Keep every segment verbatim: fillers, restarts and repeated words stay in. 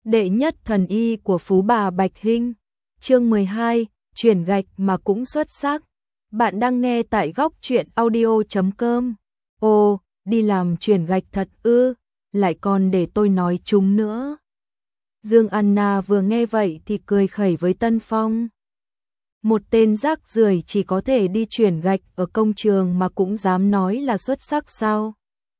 Đệ nhất thần y của Phú Bà Bạch Hinh. Chương mười hai, chuyển gạch mà cũng xuất sắc. Bạn đang nghe tại góc truyện audio chấm com. Ồ, đi làm chuyển gạch thật ư, lại còn để tôi nói chúng nữa. Dương Anna vừa nghe vậy thì cười khẩy với Tân Phong. Một tên rác rưởi chỉ có thể đi chuyển gạch ở công trường mà cũng dám nói là xuất sắc sao?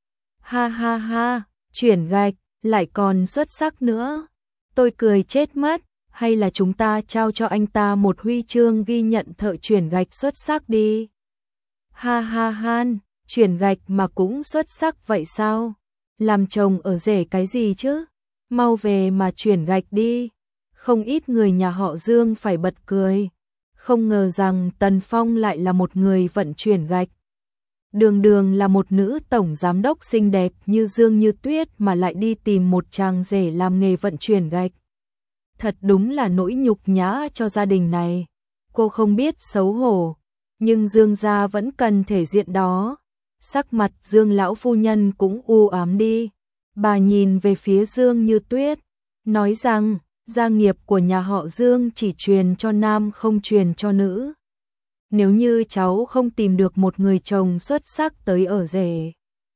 Ha ha ha, chuyển gạch, lại còn xuất sắc nữa. Tôi cười chết mất, hay là chúng ta trao cho anh ta một huy chương ghi nhận thợ chuyển gạch xuất sắc đi. Ha ha han, chuyển gạch mà cũng xuất sắc vậy sao? Làm chồng ở rể cái gì chứ? Mau về mà chuyển gạch đi. Không ít người nhà họ Dương phải bật cười. Không ngờ rằng Tần Phong lại là một người vận chuyển gạch. Đường đường là một nữ tổng giám đốc xinh đẹp như Dương Như Tuyết mà lại đi tìm một chàng rể làm nghề vận chuyển gạch. Thật đúng là nỗi nhục nhã cho gia đình này. Cô không biết xấu hổ, nhưng Dương gia vẫn cần thể diện đó. Sắc mặt Dương lão phu nhân cũng u ám đi. Bà nhìn về phía Dương Như Tuyết, nói rằng gia nghiệp của nhà họ Dương chỉ truyền cho nam không truyền cho nữ. Nếu như cháu không tìm được một người chồng xuất sắc tới ở rể,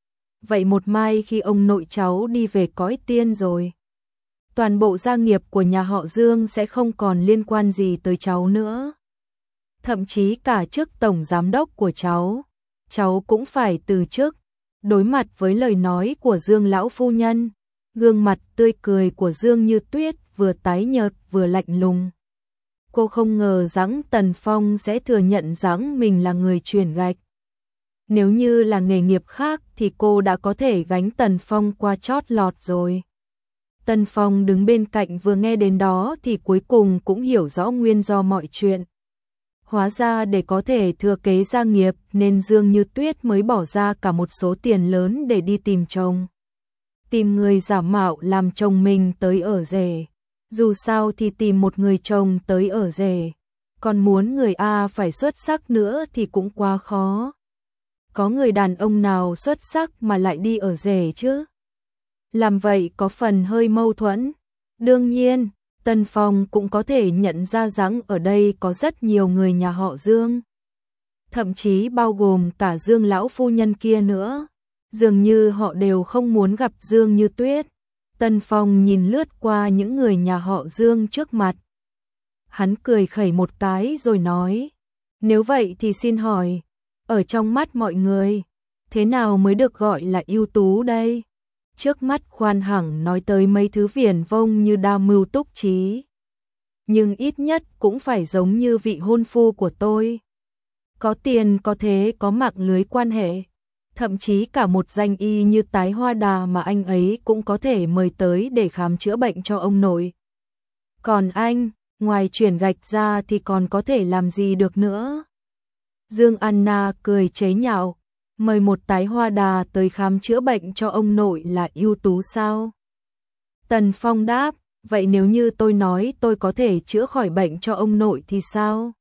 vậy một mai khi ông nội cháu đi về cõi tiên rồi, toàn bộ gia nghiệp của nhà họ Dương sẽ không còn liên quan gì tới cháu nữa. Thậm chí cả chức tổng giám đốc của cháu, cháu cũng phải từ chức. Đối mặt với lời nói của Dương lão phu nhân, gương mặt tươi cười của Dương Như Tuyết vừa tái nhợt vừa lạnh lùng. Cô không ngờ rằng Tần Phong sẽ thừa nhận rằng mình là người chuyển gạch. Nếu như là nghề nghiệp khác thì cô đã có thể gánh Tần Phong qua chót lọt rồi. Tần Phong đứng bên cạnh vừa nghe đến đó thì cuối cùng cũng hiểu rõ nguyên do mọi chuyện. Hóa ra để có thể thừa kế gia nghiệp nên Dương Như Tuyết mới bỏ ra cả một số tiền lớn để đi tìm chồng. Tìm người giả mạo làm chồng mình tới ở rể. Dù sao thì tìm một người chồng tới ở rể, còn muốn người A phải xuất sắc nữa thì cũng quá khó. Có người đàn ông nào xuất sắc mà lại đi ở rể chứ? Làm vậy có phần hơi mâu thuẫn. Đương nhiên, Tần Phong cũng có thể nhận ra rằng ở đây có rất nhiều người nhà họ Dương. Thậm chí bao gồm cả Dương lão phu nhân kia nữa. Dường như họ đều không muốn gặp Dương Như Tuyết. Tần Phong nhìn lướt qua những người nhà họ Dương trước mặt. Hắn cười khẩy một cái rồi nói, nếu vậy thì xin hỏi, ở trong mắt mọi người, thế nào mới được gọi là ưu tú đây? Trước mắt khoan hẳn nói tới mấy thứ viển vông như đa mưu túc trí. Nhưng ít nhất cũng phải giống như vị hôn phu của tôi. Có tiền có thế có mạng lưới quan hệ. Thậm chí cả một danh y như Tái Hoa Đà mà anh ấy cũng có thể mời tới để khám chữa bệnh cho ông nội. Còn anh, ngoài chuyển gạch ra thì còn có thể làm gì được nữa? Dương Anna cười chế nhạo, mời một Tái Hoa Đà tới khám chữa bệnh cho ông nội là ưu tú sao? Tần Phong đáp, vậy nếu như tôi nói tôi có thể chữa khỏi bệnh cho ông nội thì sao?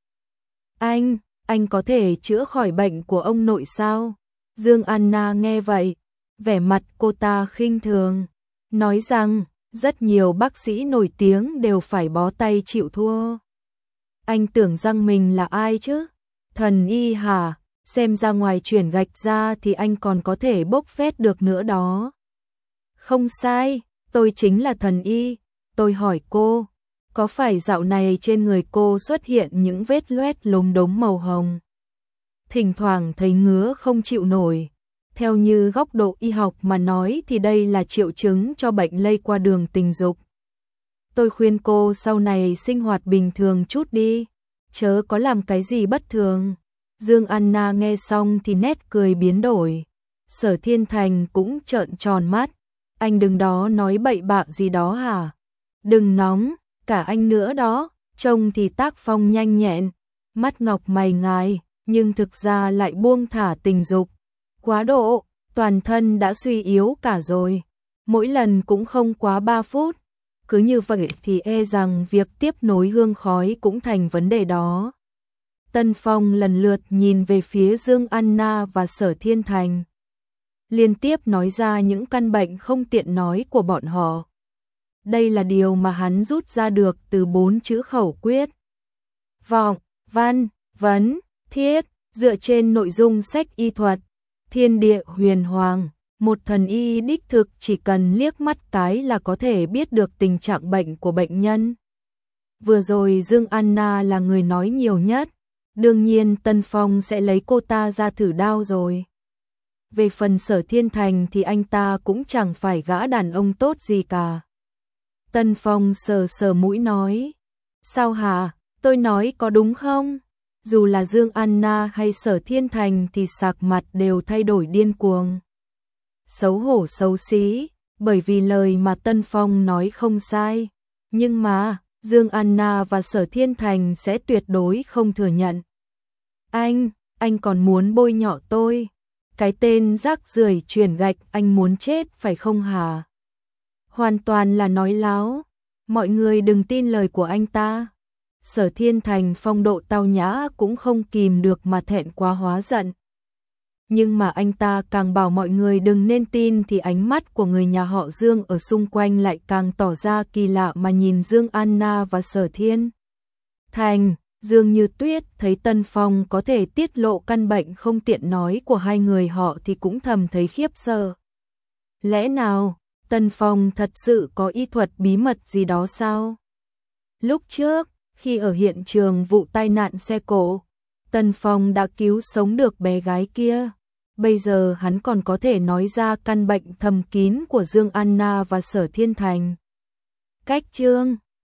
Anh, anh có thể chữa khỏi bệnh của ông nội sao? Dương Anna nghe vậy, vẻ mặt cô ta khinh thường, nói rằng rất nhiều bác sĩ nổi tiếng đều phải bó tay chịu thua. Anh tưởng rằng mình là ai chứ? Thần y hả? Xem ra ngoài chuyển gạch ra thì anh còn có thể bốc phét được nữa đó. Không sai, tôi chính là thần y. Tôi hỏi cô, có phải dạo này trên người cô xuất hiện những vết loét lốm đốm màu hồng? Thỉnh thoảng thấy ngứa không chịu nổi. Theo như góc độ y học mà nói thì đây là triệu chứng cho bệnh lây qua đường tình dục. Tôi khuyên cô sau này sinh hoạt bình thường chút đi, chớ có làm cái gì bất thường. Dương Anna nghe xong thì nét cười biến đổi. Sở Thiên Thành cũng trợn tròn mắt. Anh đừng đó nói bậy bạ gì đó hả? Đừng nóng, cả anh nữa đó. Trông thì tác phong nhanh nhẹn, mắt ngọc mày ngài, nhưng thực ra lại buông thả tình dục. Quá độ, toàn thân đã suy yếu cả rồi. Mỗi lần cũng không quá ba phút. Cứ như vậy thì e rằng việc tiếp nối hương khói cũng thành vấn đề đó. Tân Phong lần lượt nhìn về phía Dương Anna và Sở Thiên Thành. Liên tiếp nói ra những căn bệnh không tiện nói của bọn họ. Đây là điều mà hắn rút ra được từ bốn chữ khẩu quyết. Vọng, văn, vấn, thiết, dựa trên nội dung sách y thuật, thiên địa huyền hoàng, một thần y đích thực chỉ cần liếc mắt cái là có thể biết được tình trạng bệnh của bệnh nhân. Vừa rồi Dương Anna là người nói nhiều nhất, đương nhiên Tân Phong sẽ lấy cô ta ra thử đao rồi. Về phần Sở Thiên Thành thì anh ta cũng chẳng phải gã đàn ông tốt gì cả. Tân Phong sờ sờ mũi nói, sao hả, tôi nói có đúng không? Dù là Dương Anna hay Sở Thiên Thành thì sạc mặt đều thay đổi điên cuồng. Xấu hổ xấu xí, bởi vì lời mà Tân Phong nói không sai. Nhưng mà, Dương Anna và Sở Thiên Thành sẽ tuyệt đối không thừa nhận. Anh, anh còn muốn bôi nhọ tôi. Cái tên rác rưởi chuyển gạch anh muốn chết phải không hả? Hoàn toàn là nói láo. Mọi người đừng tin lời của anh ta. Sở Thiên Thành phong độ tao nhã cũng không kìm được mà thẹn quá hóa giận. Nhưng mà anh ta càng bảo mọi người đừng nên tin thì ánh mắt của người nhà họ Dương ở xung quanh lại càng tỏ ra kỳ lạ mà nhìn Dương Anna và Sở Thiên Thành. Dương Như Tuyết thấy Tân Phong có thể tiết lộ căn bệnh không tiện nói của hai người họ thì cũng thầm thấy khiếp sợ. Lẽ nào, Tân Phong thật sự có y thuật bí mật gì đó sao? Lúc trước, khi ở hiện trường vụ tai nạn xe cộ, Tân Phong đã cứu sống được bé gái kia. Bây giờ hắn còn có thể nói ra căn bệnh thầm kín của Dương Anna và Sở Thiên Thành. Cách chương